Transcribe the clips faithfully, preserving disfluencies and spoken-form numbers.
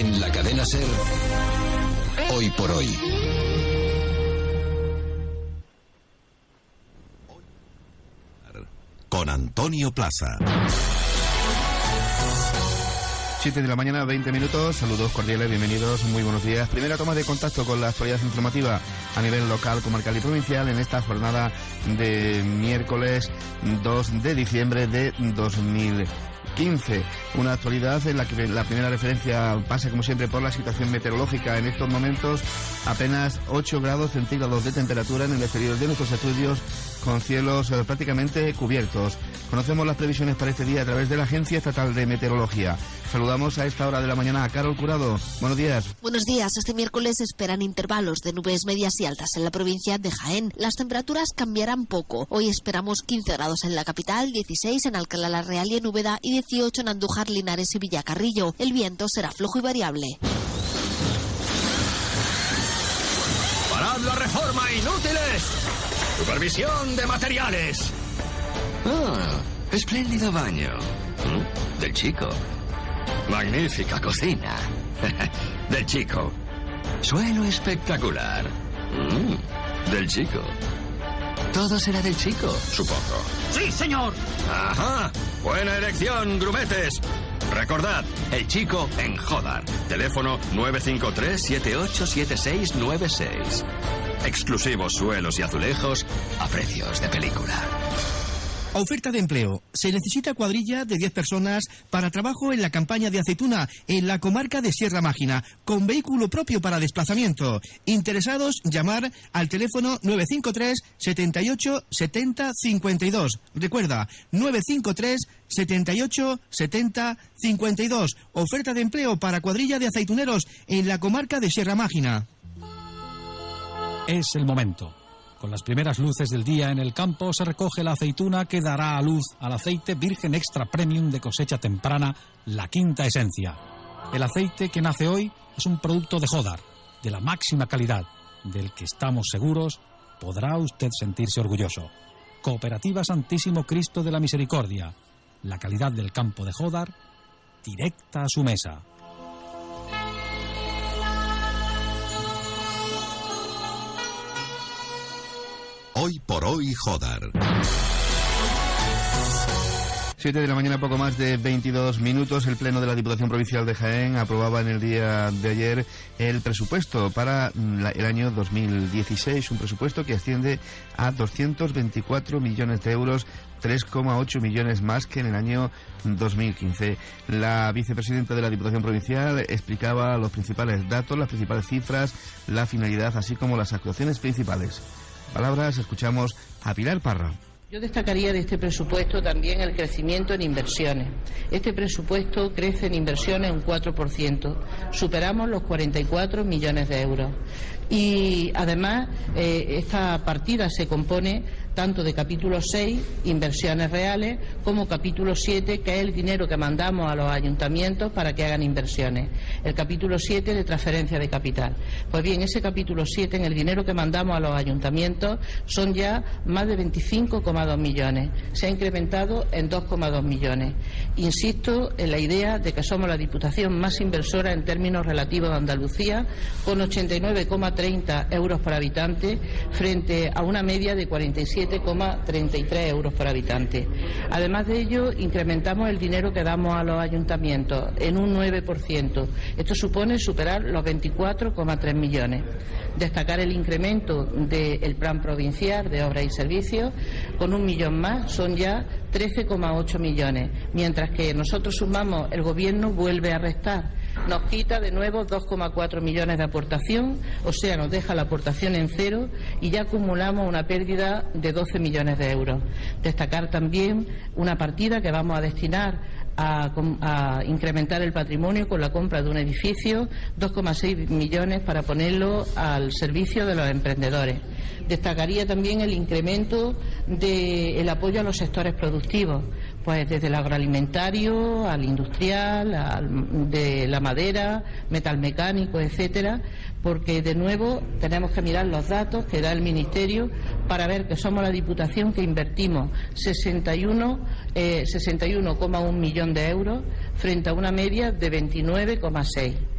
En la cadena SER, Hoy por Hoy. Con Antonio Plaza. siete de la mañana, veinte minutos. Saludos cordiales, bienvenidos, muy buenos días. Primera toma de contacto con la actualidad informativa a nivel local, comarcal y provincial en esta jornada de miércoles dos de diciembre de dos mil quince. Una actualidad en la que la primera referencia pasa, como siempre, por la situación meteorológica. En estos momentos, apenas ocho grados centígrados de temperatura en el exterior de nuestros estudios, con cielos eh, prácticamente cubiertos. Conocemos las previsiones para este día a través de la Agencia Estatal de Meteorología. Saludamos a esta hora de la mañana a Carol Curado. Buenos días. Buenos días. Este miércoles esperan intervalos de nubes medias y altas en la provincia de Jaén. Las temperaturas cambiarán poco. Hoy esperamos quince grados en la capital, dieciséis en Alcalá la Real y en Úbeda y dieciocho en Andújar, Linares y Villacarrillo. El viento será flojo y variable. ¡Parad la reforma, inútiles! ¡Supervisión de materiales! Ah, espléndido baño. ¿Mm? Del chico. Magnífica cocina. Del chico. Suelo espectacular. Mm, del chico. Todo será del chico, supongo. ¡Sí, señor! Ajá. Buena elección, grumetes. Recordad, el chico en Jodar. Teléfono nueve cinco tres, siete ocho siete seis nueve seis. Exclusivos suelos y azulejos a precios de película. Oferta de empleo. Se necesita cuadrilla de diez personas para trabajo en la campaña de aceituna en la comarca de Sierra Mágina, con vehículo propio para desplazamiento. Interesados, llamar al teléfono nueve cinco tres, setenta y ocho, setenta, cincuenta y dos. Recuerda, nueve cinco tres, setenta y ocho, setenta, cincuenta y dos. Oferta de empleo para cuadrilla de aceituneros en la comarca de Sierra Mágina. Es el momento. Con las primeras luces del día en el campo se recoge la aceituna que dará a luz al aceite virgen extra premium de cosecha temprana, la quinta esencia. El aceite que nace hoy es un producto de Jodar, de la máxima calidad, del que estamos seguros podrá usted sentirse orgulloso. Cooperativa Santísimo Cristo de la Misericordia, la calidad del campo de Jodar, directa a su mesa. Hoy por Hoy Jodar. siete de la mañana, poco más de veintidós minutos. El Pleno de la Diputación Provincial de Jaén aprobaba en el día de ayer el presupuesto para la, el año dos mil dieciséis, un presupuesto que asciende a doscientos veinticuatro millones de euros, tres coma ocho millones más que en el año dos mil quince. La vicepresidenta de la Diputación Provincial explicaba los principales datos, las principales cifras, la finalidad, así como las actuaciones principales. Palabras, escuchamos a Pilar Parra. Yo destacaría de este presupuesto también el crecimiento en inversiones. Este presupuesto crece en inversiones un cuatro por ciento. Superamos los cuarenta y cuatro millones de euros. Y además, eh, esta partida se compone tanto de capítulo seis, inversiones reales, como capítulo siete, que es el dinero que mandamos a los ayuntamientos para que hagan inversiones. El capítulo siete de transferencia de capital. Pues bien, ese capítulo siete, en el dinero que mandamos a los ayuntamientos, son ya más de veinticinco coma dos millones. Se ha incrementado en dos coma dos millones. Insisto en la idea de que somos la diputación más inversora en términos relativos a Andalucía, con ochenta y nueve coma treinta euros por habitante, frente a una media de cuarenta y siete coma treinta y tres euros por habitante. Además de ello, incrementamos el dinero que damos a los ayuntamientos en un nueve por ciento. Esto supone superar los veinticuatro coma tres millones. Destacar el incremento del plan provincial de obras y servicios, con un millón más, son ya trece coma ocho millones, mientras que nosotros sumamos, el Gobierno vuelve a restar. Nos quita de nuevo dos coma cuatro millones de aportación, o sea, nos deja la aportación en cero y ya acumulamos una pérdida de doce millones de euros. Destacar también una partida que vamos a destinar a, a incrementar el patrimonio con la compra de un edificio, dos coma seis millones para ponerlo al servicio de los emprendedores. Destacaría también el incremento del apoyo a los sectores productivos, pues desde el agroalimentario al industrial, al, de la madera, metalmecánico, etcétera, porque de nuevo tenemos que mirar los datos que da el Ministerio para ver que somos la Diputación que invertimos sesenta y uno coma uno millón de euros frente a una media de veintinueve coma seis.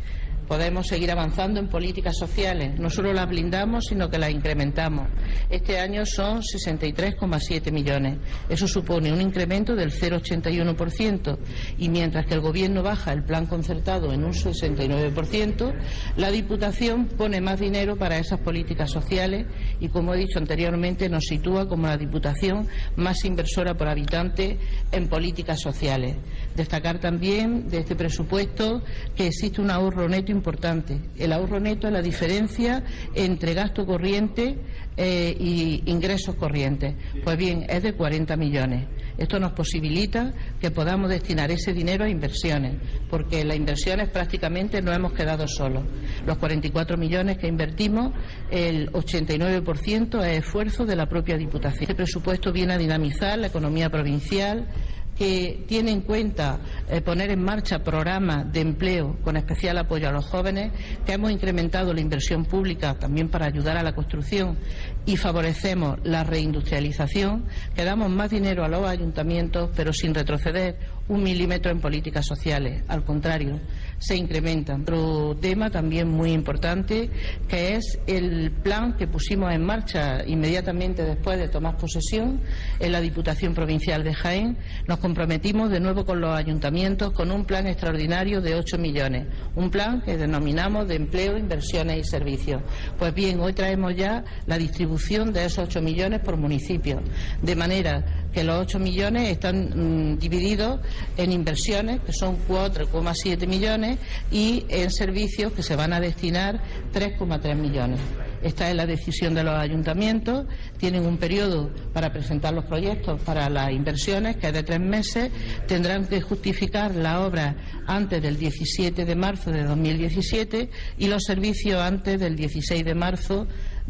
Podemos seguir avanzando en políticas sociales. No solo las blindamos, sino que las incrementamos. Este año son sesenta y tres coma siete millones. Eso supone un incremento del cero coma ochenta y uno por ciento. Y mientras que el Gobierno baja el plan concertado en un sesenta y nueve por ciento, la Diputación pone más dinero para esas políticas sociales y, como he dicho anteriormente, nos sitúa como la Diputación más inversora por habitante en políticas sociales. Destacar también de este presupuesto que existe un ahorro neto importante. El ahorro neto es la diferencia entre gasto corriente eh, y ingresos corrientes. Pues bien, es de cuarenta millones. Esto nos posibilita que podamos destinar ese dinero a inversiones, porque en las inversiones prácticamente no hemos quedado solos. Los cuarenta y cuatro millones que invertimos, el ochenta y nueve por ciento es esfuerzo de la propia Diputación. Este presupuesto viene a dinamizar la economía provincial, que tiene en cuenta eh, poner en marcha programas de empleo con especial apoyo a los jóvenes, que hemos incrementado la inversión pública también para ayudar a la construcción y favorecemos la reindustrialización, que damos más dinero a los ayuntamientos, pero sin retroceder un milímetro en políticas sociales. Al contrario, se incrementan. Otro tema también muy importante, que es el plan que pusimos en marcha inmediatamente después de tomar posesión en la Diputación Provincial de Jaén. Nos comprometimos de nuevo con los ayuntamientos con un plan extraordinario de ocho millones, un plan que denominamos de empleo, inversiones y servicios. Pues bien, hoy traemos ya la distribución de esos ocho millones por municipios, de manera que los ocho millones están mmm, divididos en inversiones, que son cuatro coma siete millones, y en servicios, que se van a destinar tres coma tres millones. Esta es la decisión de los ayuntamientos. Tienen un periodo para presentar los proyectos para las inversiones, que es de tres meses. Tendrán que justificar la obra antes del diecisiete de marzo de dos mil diecisiete y los servicios antes del dieciséis de marzo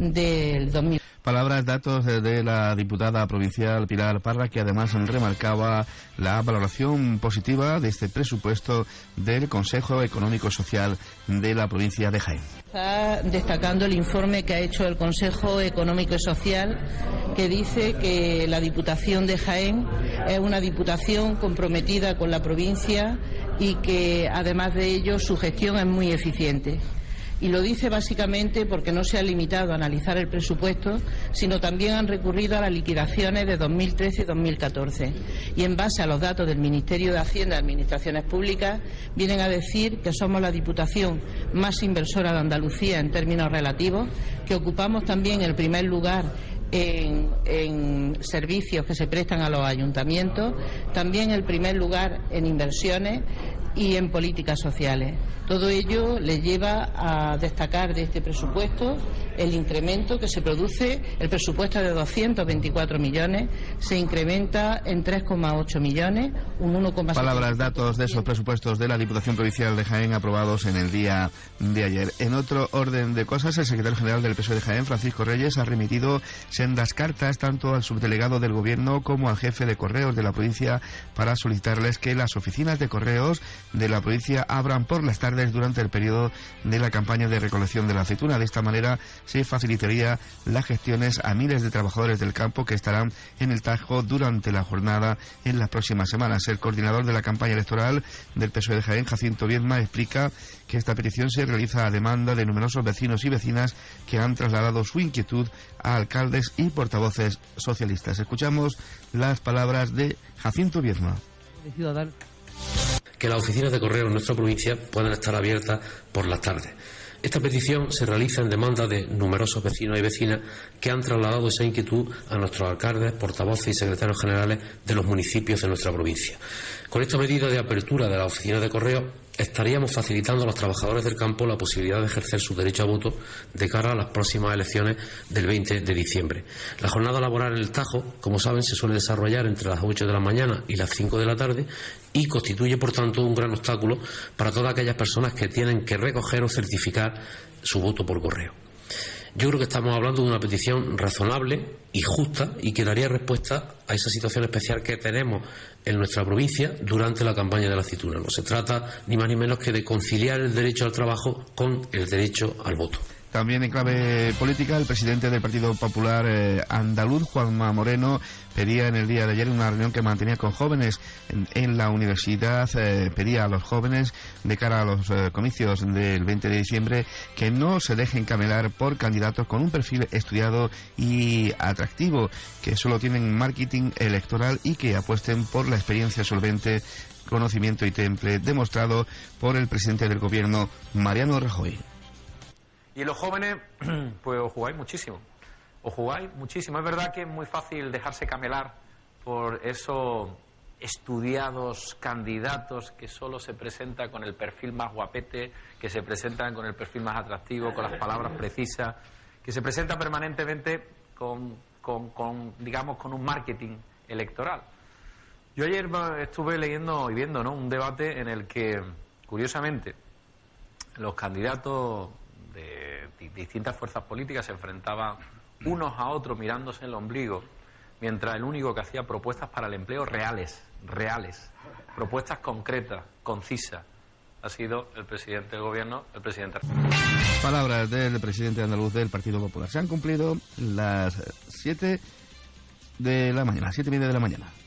del dos mil. Palabras, datos de la diputada provincial Pilar Parra, que además remarcaba la valoración positiva de este presupuesto del Consejo Económico Social de la provincia de Jaén. Está destacando el informe que ha hecho el Consejo Económico y Social, que dice que la Diputación de Jaén es una diputación comprometida con la provincia y que, además de ello, su gestión es muy eficiente. Y lo dice básicamente porque no se ha limitado a analizar el presupuesto, sino también han recurrido a las liquidaciones de dos mil trece y dos mil catorce. Y en base a los datos del Ministerio de Hacienda y Administraciones Públicas, vienen a decir que somos la diputación más inversora de Andalucía en términos relativos, que ocupamos también el primer lugar En, en servicios que se prestan a los ayuntamientos, también el primer lugar en inversiones y en políticas sociales. Todo ello le lleva a destacar de este presupuesto el incremento que se produce. El presupuesto de doscientos veinticuatro millones se incrementa en tres coma ocho millones, un uno coma siete por ciento. Palabras, datos de esos presupuestos de la Diputación Provincial de Jaén aprobados en el día de ayer. En otro orden de cosas, el secretario general del P S O E de Jaén, Francisco Reyes, ha remitido sendas cartas tanto al subdelegado del Gobierno como al jefe de correos de la provincia para solicitarles que las oficinas de correos de la provincia abran por las tardes durante el periodo de la campaña de recolección de la aceituna. De esta manera se facilitaría las gestiones a miles de trabajadores del campo que estarán en el Tajo durante la jornada en las próximas semanas. El coordinador de la campaña electoral del P S O E de Jaén, Jacinto Viedma, explica que esta petición se realiza a demanda de numerosos vecinos y vecinas que han trasladado su inquietud a alcaldes y portavoces socialistas. Escuchamos las palabras de Jacinto Viedma. Que las oficinas de correo en nuestra provincia puedan estar abiertas por las tardes. Esta petición se realiza en demanda de numerosos vecinos y vecinas que han trasladado esa inquietud a nuestros alcaldes, portavoces y secretarios generales de los municipios de nuestra provincia. Con esta medida de apertura de las oficinas de correo estaríamos facilitando a los trabajadores del campo la posibilidad de ejercer su derecho a voto de cara a las próximas elecciones del veinte de diciembre. La jornada laboral en el Tajo, como saben, se suele desarrollar entre las ocho de la mañana y las cinco de la tarde y constituye, por tanto, un gran obstáculo para todas aquellas personas que tienen que recoger o certificar su voto por correo. Yo creo que estamos hablando de una petición razonable y justa y que daría respuesta a esa situación especial que tenemos en nuestra provincia durante la campaña de la aceituna. No se trata ni más ni menos que de conciliar el derecho al trabajo con el derecho al voto. También en clave política, el presidente del Partido Popular eh, andaluz, Juanma Moreno, pedía en el día de ayer, en una reunión que mantenía con jóvenes en, en la universidad, eh, pedía a los jóvenes, de cara a los eh, comicios del veinte de diciembre, que no se dejen camelar por candidatos con un perfil estudiado y atractivo, que solo tienen marketing electoral y que apuesten por la experiencia solvente, conocimiento y temple demostrado por el presidente del gobierno, Mariano Rajoy. Y los jóvenes, pues os jugáis muchísimo, os jugáis muchísimo. Es verdad que es muy fácil dejarse camelar por esos estudiados candidatos que solo se presentan con el perfil más guapete, que se presentan con el perfil más atractivo, con las palabras precisas, que se presentan permanentemente con, con, con digamos, con un marketing electoral. Yo ayer estuve leyendo y viendo, ¿no?, un debate en el que, curiosamente, los candidatos de distintas fuerzas políticas se enfrentaban unos a otros mirándose el ombligo, mientras el único que hacía propuestas para el empleo reales, reales, propuestas concretas, concisas, ha sido el presidente del gobierno, el presidente. Palabras del presidente andaluz del Partido Popular. Se han cumplido las siete de la mañana, siete y media de la mañana.